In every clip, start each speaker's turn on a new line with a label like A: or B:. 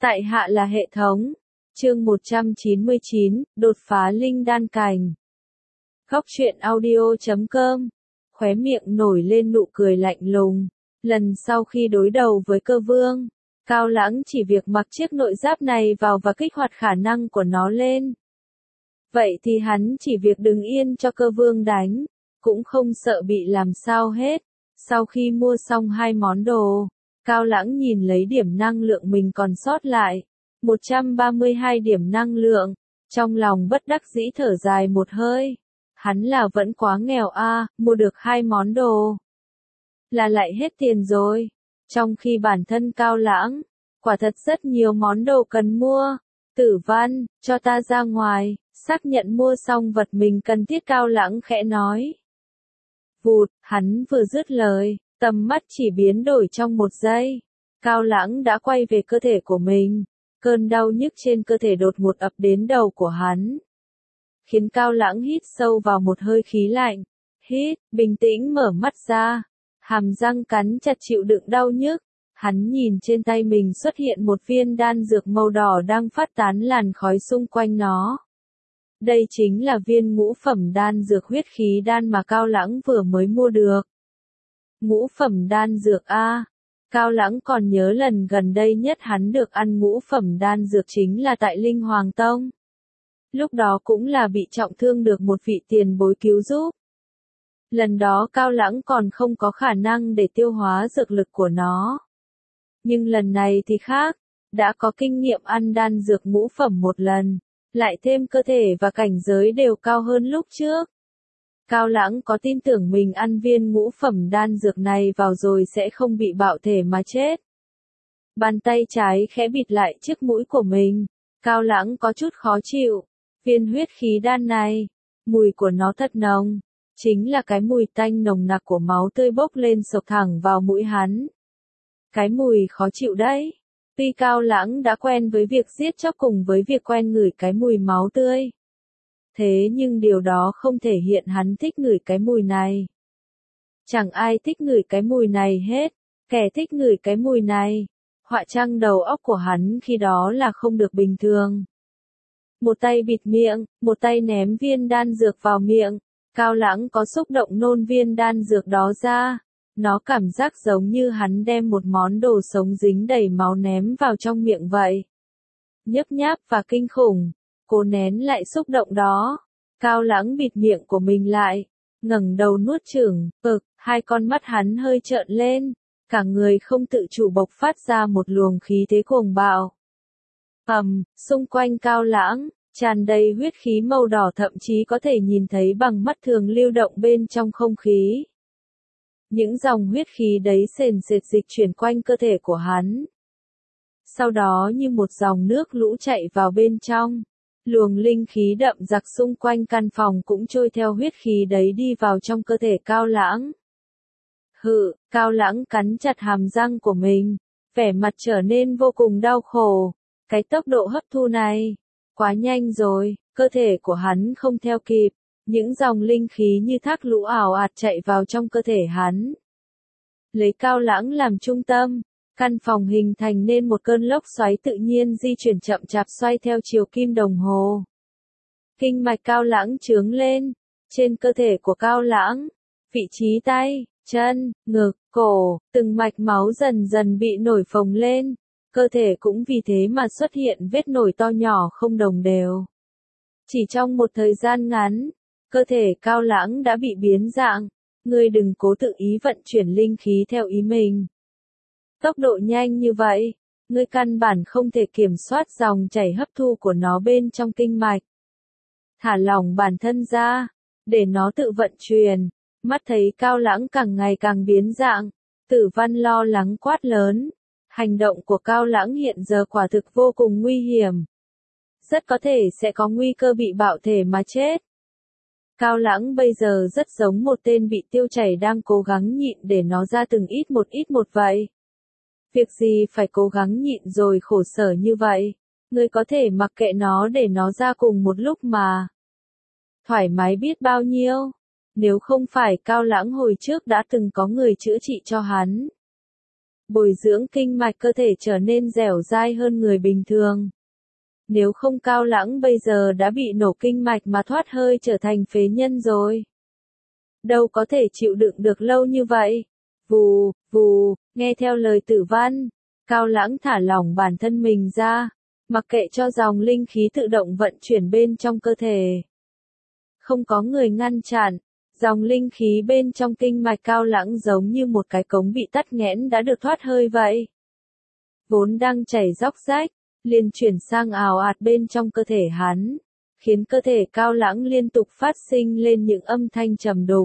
A: Tại hạ là hệ thống. Chương 199, đột phá linh đan cảnh. Góc truyện audio.com. Khóe miệng nổi lên nụ cười lạnh lùng. Lần sau khi đối đầu với cơ vương, Cao Lãng chỉ việc mặc chiếc nội giáp này vào và kích hoạt khả năng của nó lên. Vậy thì hắn chỉ việc đứng yên cho cơ vương đánh, cũng không sợ bị làm sao hết. Sau khi mua xong hai món đồ, Cao Lãng nhìn lấy điểm năng lượng mình còn sót lại. 132 điểm năng lượng, trong lòng bất đắc dĩ thở dài một hơi. Hắn là vẫn quá nghèo mua được hai món đồ là lại hết tiền rồi. Trong khi bản thân Cao Lãng, quả thật rất nhiều món đồ cần mua. Tử Văn, cho ta ra ngoài, xác nhận mua xong vật mình cần thiết, Cao Lãng khẽ nói. Vụt, hắn vừa dứt lời, tầm mắt chỉ biến đổi trong một giây. Cao Lãng đã quay về cơ thể của mình. Cơn đau nhức trên cơ thể đột ngột ập đến đầu của hắn, khiến Cao Lãng hít sâu vào một hơi khí lạnh. Hít, bình tĩnh mở mắt ra, hàm răng cắn chặt chịu đựng đau nhức. Hắn nhìn trên tay mình xuất hiện một viên đan dược màu đỏ đang phát tán làn khói xung quanh nó. Đây chính là viên ngũ phẩm đan dược huyết khí đan mà Cao Lãng vừa mới mua được. Ngũ phẩm đan dược Cao Lãng còn nhớ lần gần đây nhất hắn được ăn ngũ phẩm đan dược chính là tại Linh Hoàng Tông. Lúc đó cũng là bị trọng thương được một vị tiền bối cứu giúp. Lần đó Cao Lãng còn không có khả năng để tiêu hóa dược lực của nó. Nhưng lần này thì khác, đã có kinh nghiệm ăn đan dược ngũ phẩm một lần, lại thêm cơ thể và cảnh giới đều cao hơn lúc trước. Cao Lãng có tin tưởng mình ăn viên ngũ phẩm đan dược này vào rồi sẽ không bị bạo thể mà chết. Bàn tay trái khẽ bịt lại chiếc mũi của mình. Cao Lãng có chút khó chịu. Viên huyết khí đan này, mùi của nó thật nồng. Chính là cái mùi tanh nồng nặc của máu tươi bốc lên sộc thẳng vào mũi hắn. Cái mùi khó chịu đấy. Tuy Cao Lãng đã quen với việc giết chóc cùng với việc quen ngửi cái mùi máu tươi. Thế nhưng điều đó không thể hiện hắn thích ngửi cái mùi này. Chẳng ai thích ngửi cái mùi này hết. Kẻ thích ngửi cái mùi này, họa trăng đầu óc của hắn khi đó là không được bình thường. Một tay bịt miệng, một tay ném viên đan dược vào miệng. Cao Lãng có xúc động nôn viên đan dược đó ra. Nó cảm giác giống như hắn đem một món đồ sống dính đầy máu ném vào trong miệng vậy. Nhấp nháp và kinh khủng. Cố nén lại xúc động đó. Cao Lãng bịt miệng của mình lại, ngẩng đầu nuốt chửng, hai con mắt hắn hơi trợn lên, cả người không tự chủ bộc phát ra một luồng khí thế cuồng bạo. Xung quanh Cao Lãng, tràn đầy huyết khí màu đỏ, thậm chí có thể nhìn thấy bằng mắt thường lưu động bên trong không khí. Những dòng huyết khí đấy sền sệt dịch chuyển quanh cơ thể của hắn. Sau đó như một dòng nước lũ chạy vào bên trong. Luồng linh khí đậm đặc xung quanh căn phòng cũng trôi theo huyết khí đấy đi vào trong cơ thể Cao Lãng. Cao Lãng cắn chặt hàm răng của mình, vẻ mặt trở nên vô cùng đau khổ. Cái tốc độ hấp thu này, quá nhanh rồi, cơ thể của hắn không theo kịp. Những dòng linh khí như thác lũ ảo ạt chạy vào trong cơ thể hắn. Lấy Cao Lãng làm trung tâm, căn phòng hình thành nên một cơn lốc xoáy tự nhiên di chuyển chậm chạp xoay theo chiều kim đồng hồ. Kinh mạch Cao Lãng chướng lên, trên cơ thể của Cao Lãng, vị trí tay, chân, ngực, cổ, từng mạch máu dần dần bị nổi phồng lên, cơ thể cũng vì thế mà xuất hiện vết nổi to nhỏ không đồng đều. Chỉ trong một thời gian ngắn, cơ thể Cao Lãng đã bị biến dạng, ngươi đừng cố tự ý vận chuyển linh khí theo ý mình. Tốc độ nhanh như vậy, ngươi căn bản không thể kiểm soát dòng chảy hấp thu của nó bên trong kinh mạch. Thả lỏng bản thân ra, để nó tự vận chuyển. Mắt thấy Cao Lãng càng ngày càng biến dạng, Tử Văn lo lắng quát lớn. Hành động của Cao Lãng hiện giờ quả thực vô cùng nguy hiểm. Rất có thể sẽ có nguy cơ bị bạo thể mà chết. Cao Lãng bây giờ rất giống một tên bị tiêu chảy đang cố gắng nhịn để nó ra từng ít một vậy. Việc gì phải cố gắng nhịn rồi khổ sở như vậy, ngươi có thể mặc kệ nó để nó ra cùng một lúc mà. Thoải mái biết bao nhiêu, nếu không phải Cao Lãng hồi trước đã từng có người chữa trị cho hắn. bồi dưỡng kinh mạch cơ thể trở nên dẻo dai hơn người bình thường. Nếu không Cao Lãng bây giờ đã bị nổ kinh mạch mà thoát hơi trở thành phế nhân rồi. Đâu có thể chịu đựng được lâu như vậy. Vù, vù, nghe theo lời Tử Văn, Cao Lãng thả lỏng bản thân mình ra, mặc kệ cho dòng linh khí tự động vận chuyển bên trong cơ thể. Không có người ngăn chặn, dòng linh khí bên trong kinh mạch Cao Lãng giống như một cái cống bị tắc nghẽn đã được thoát hơi vậy. Vốn đang chảy róc rách, liền chuyển sang ào ạt bên trong cơ thể hắn, khiến cơ thể Cao Lãng liên tục phát sinh lên những âm thanh trầm đục.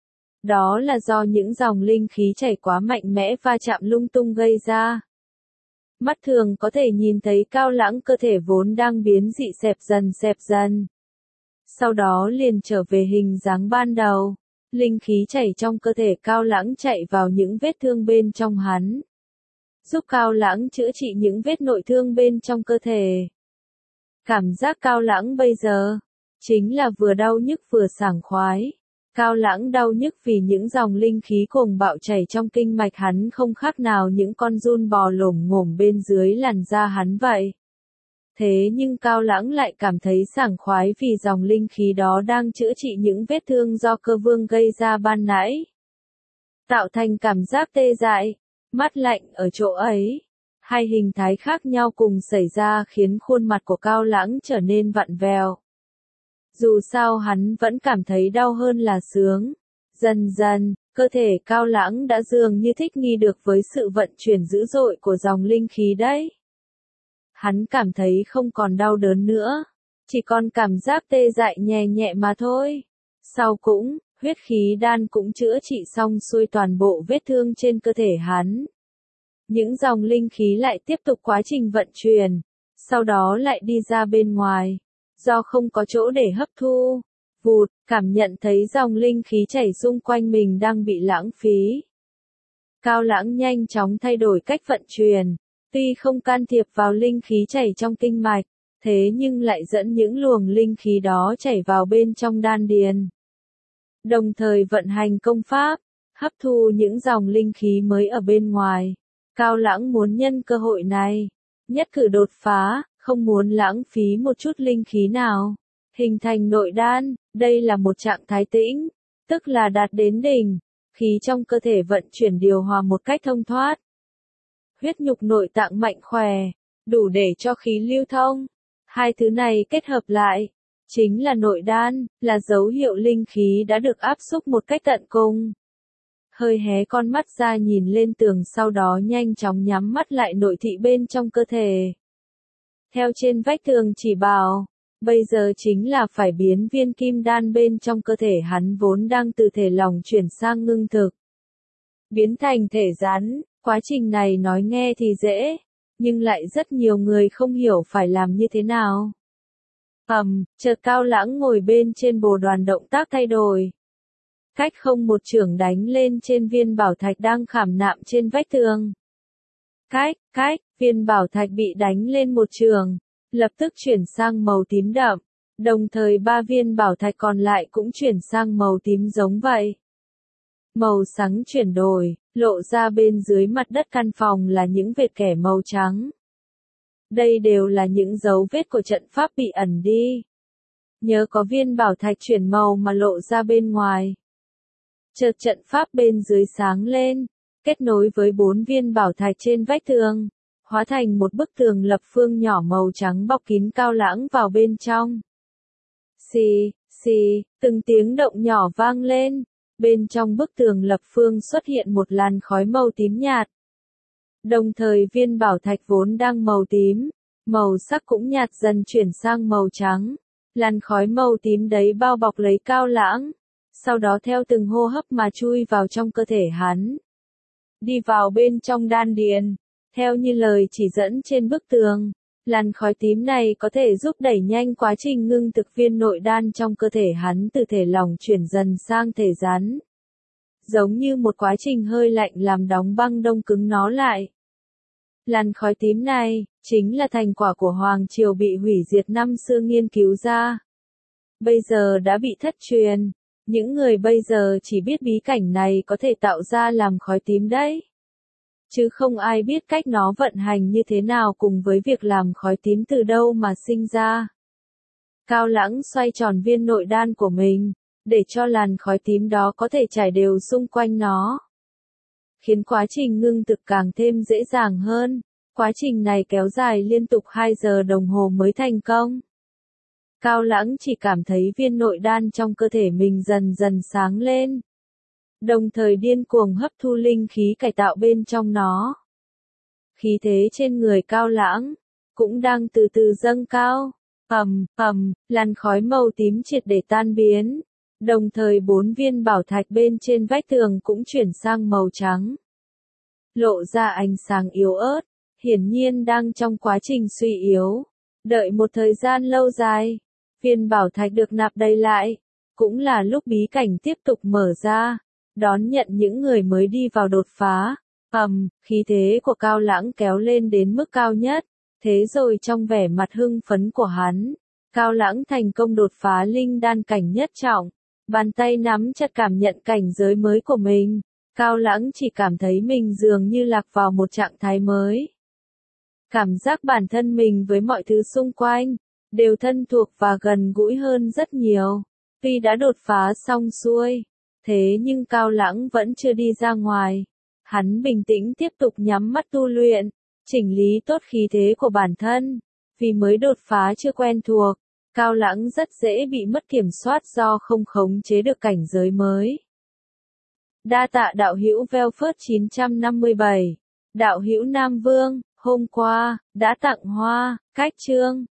A: Đó là do những dòng linh khí chảy quá mạnh mẽ va chạm lung tung gây ra. Mắt thường có thể nhìn thấy Cao Lãng cơ thể vốn đang biến dị xẹp dần. Sau đó liền trở về hình dáng ban đầu. Linh khí chảy trong cơ thể Cao Lãng chạy vào những vết thương bên trong hắn, giúp Cao Lãng chữa trị những vết nội thương bên trong cơ thể. Cảm giác Cao Lãng bây giờ chính là vừa đau nhức vừa sảng khoái. Cao Lãng đau nhức vì những dòng linh khí cuồng bạo chảy trong kinh mạch hắn không khác nào những con giun bò lổm ngổm bên dưới làn da hắn vậy. Thế nhưng Cao Lãng lại cảm thấy sảng khoái vì dòng linh khí đó đang chữa trị những vết thương do cơ vương gây ra ban nãy. Tạo thành cảm giác tê dại, mát lạnh ở chỗ ấy. Hai hình thái khác nhau cùng xảy ra khiến khuôn mặt của Cao Lãng trở nên vặn vẹo. Dù sao hắn vẫn cảm thấy đau hơn là sướng. Dần dần, cơ thể Cao Lãng đã dường như thích nghi được với sự vận chuyển dữ dội của dòng linh khí đấy. Hắn cảm thấy không còn đau đớn nữa, chỉ còn cảm giác tê dại nhẹ nhẹ mà thôi. Sau cũng, huyết khí đan cũng chữa trị xong xuôi toàn bộ vết thương trên cơ thể hắn. Những dòng linh khí lại tiếp tục quá trình vận chuyển, sau đó lại đi ra bên ngoài. Do không có chỗ để hấp thu, vụt, cảm nhận thấy dòng linh khí chảy xung quanh mình đang bị lãng phí. Cao Lãng nhanh chóng thay đổi cách vận chuyển, tuy không can thiệp vào linh khí chảy trong kinh mạch, thế nhưng lại dẫn những luồng linh khí đó chảy vào bên trong đan điền. Đồng thời vận hành công pháp, hấp thu những dòng linh khí mới ở bên ngoài. Cao Lãng muốn nhân cơ hội này, nhất cử đột phá, không muốn lãng phí một chút linh khí nào. Hình thành nội đan, đây là một trạng thái tĩnh, tức là đạt đến đỉnh, khí trong cơ thể vận chuyển điều hòa một cách thông thoát. Huyết nhục nội tạng mạnh khỏe, đủ để cho khí lưu thông. Hai thứ này kết hợp lại, chính là nội đan, là dấu hiệu linh khí đã được áp xúc một cách tận cùng. Hơi hé con mắt ra nhìn lên tường sau đó nhanh chóng nhắm mắt lại nội thị bên trong cơ thể. Theo trên vách tường chỉ bảo, bây giờ chính là phải biến viên kim đan bên trong cơ thể hắn vốn đang từ thể lỏng chuyển sang ngưng thực. Biến thành thể rắn, quá trình này nói nghe thì dễ, nhưng lại rất nhiều người không hiểu phải làm như thế nào. Chợt Cao Lãng ngồi bên trên bồ đoàn động tác thay đổi. Cách không một chưởng đánh lên trên viên bảo thạch đang khảm nạm trên vách tường. Viên bảo thạch bị đánh lên một chưởng, lập tức chuyển sang màu tím đậm, đồng thời 3 viên bảo thạch còn lại cũng chuyển sang màu tím giống vậy. Màu sáng chuyển đổi, lộ ra bên dưới mặt đất căn phòng là những vệt kẻ màu trắng. Đây đều là những dấu vết của trận pháp bị ẩn đi. Nhớ có viên bảo thạch chuyển màu mà lộ ra bên ngoài. Chợt trận pháp bên dưới sáng lên, kết nối với 4 viên bảo thạch trên vách tường, hóa thành một bức tường lập phương nhỏ màu trắng bọc kín Cao Lãng vào bên trong. Xì, từng tiếng động nhỏ vang lên, bên trong bức tường lập phương xuất hiện một làn khói màu tím nhạt. Đồng thời viên bảo thạch vốn đang màu tím, màu sắc cũng nhạt dần chuyển sang màu trắng. Làn khói màu tím đấy bao bọc lấy Cao Lãng, sau đó theo từng hô hấp mà chui vào trong cơ thể hắn. Đi vào bên trong đan điền, theo như lời chỉ dẫn trên bức tường, làn khói tím này có thể giúp đẩy nhanh quá trình ngưng thực viên nội đan trong cơ thể hắn từ thể lỏng chuyển dần sang thể rắn. Giống như một quá trình hơi lạnh làm đóng băng đông cứng nó lại. Làn khói tím này, chính là thành quả của Hoàng Triều bị hủy diệt năm xưa nghiên cứu ra. Bây giờ đã bị thất truyền, những người bây giờ chỉ biết bí cảnh này có thể tạo ra làm khói tím đấy. chứ không ai biết cách nó vận hành như thế nào cùng với việc làm khói tím từ đâu mà sinh ra. Cao Lãng xoay tròn viên nội đan của mình, để cho làn khói tím đó có thể trải đều xung quanh nó, khiến quá trình ngưng thực càng thêm dễ dàng hơn. Quá trình này kéo dài liên tục 2 giờ đồng hồ mới thành công. Cao Lãng chỉ cảm thấy viên nội đan trong cơ thể mình dần dần sáng lên, đồng thời điên cuồng hấp thu linh khí cải tạo bên trong nó. Khí thế trên người Cao Lãng cũng đang từ từ dâng cao. Làn khói màu tím triệt để tan biến, đồng thời 4 viên bảo thạch bên trên vách tường cũng chuyển sang màu trắng, lộ ra ánh sáng yếu ớt, hiển nhiên đang trong quá trình suy yếu. Đợi một thời gian lâu dài, viên bảo thạch được nạp đầy lại, cũng là lúc bí cảnh tiếp tục mở ra, đón nhận những người mới đi vào đột phá. Khí thế của Cao Lãng kéo lên đến mức cao nhất, thế rồi trong vẻ mặt hưng phấn của hắn, Cao Lãng thành công đột phá linh đan cảnh nhất trọng, bàn tay nắm chặt cảm nhận cảnh giới mới của mình. Cao Lãng chỉ cảm thấy mình dường như lạc vào một trạng thái mới. Cảm giác bản thân mình với mọi thứ xung quanh đều thân thuộc và gần gũi hơn rất nhiều. Tuy đã đột phá xong xuôi, thế nhưng Cao Lãng vẫn chưa đi ra ngoài. Hắn bình tĩnh tiếp tục nhắm mắt tu luyện, chỉnh lý tốt khí thế của bản thân. Vì mới đột phá chưa quen thuộc, Cao Lãng rất dễ bị mất kiểm soát do không khống chế được cảnh giới mới. Đa tạ đạo hữu Velphớt 957, đạo hữu Nam Vương, hôm qua, đã tặng hoa, cách chương.